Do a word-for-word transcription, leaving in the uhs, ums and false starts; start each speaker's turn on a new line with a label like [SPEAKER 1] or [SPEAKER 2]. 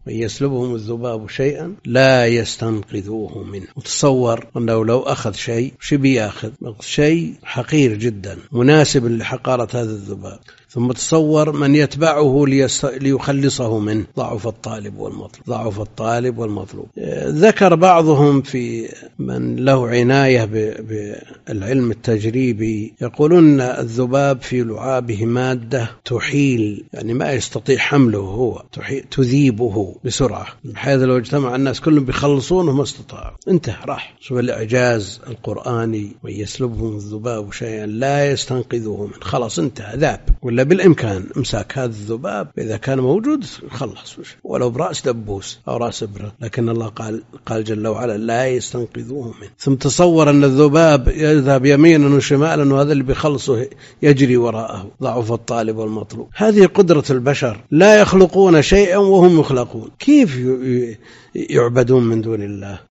[SPEAKER 1] من يسلبهم الذباب شيئا لا يستنقذوه منه. وتصور أنه لو أخذ شيء شبي يأخذ شيء حقير جدا مناسب لحقارة هذا الذباب، ثم تصور من يتبعه ليست... ليخلصه منه. ضعف الطالب والمطلوب، ضعف الطالب والمطلوب. ذكر بعضهم في من له عناية ب... بالعلم التجريبي يقولون الذباب في لعابه مادة تحيل، يعني ما يستطيع حمله هو، تحيل... تذيبه بسرعة، بحيث لو اجتمع الناس كلهم بيخلصونه ما استطاعوا، انتهى راح. شوف الإعجاز القرآني، ويسلبهم الذباب شيئا لا يستنقذوه منه، خلاص انتهى ذاب. ولا بالإمكان امساك هذا الذباب إذا كان موجود خلص، ولو برأس دبوس أو رأس إبرة، لكن الله قال قال جل وعلا لا يستنقذوه منه. ثم تصور أن الذباب يذهب يمينا وشمالا وهذا اللي بيخلصه يجري وراءه. ضعف الطالب والمطلوب. هذه قدرة البشر، لا يخلقون شيئا وهم يخلقون. كيف يعبدون من دون الله؟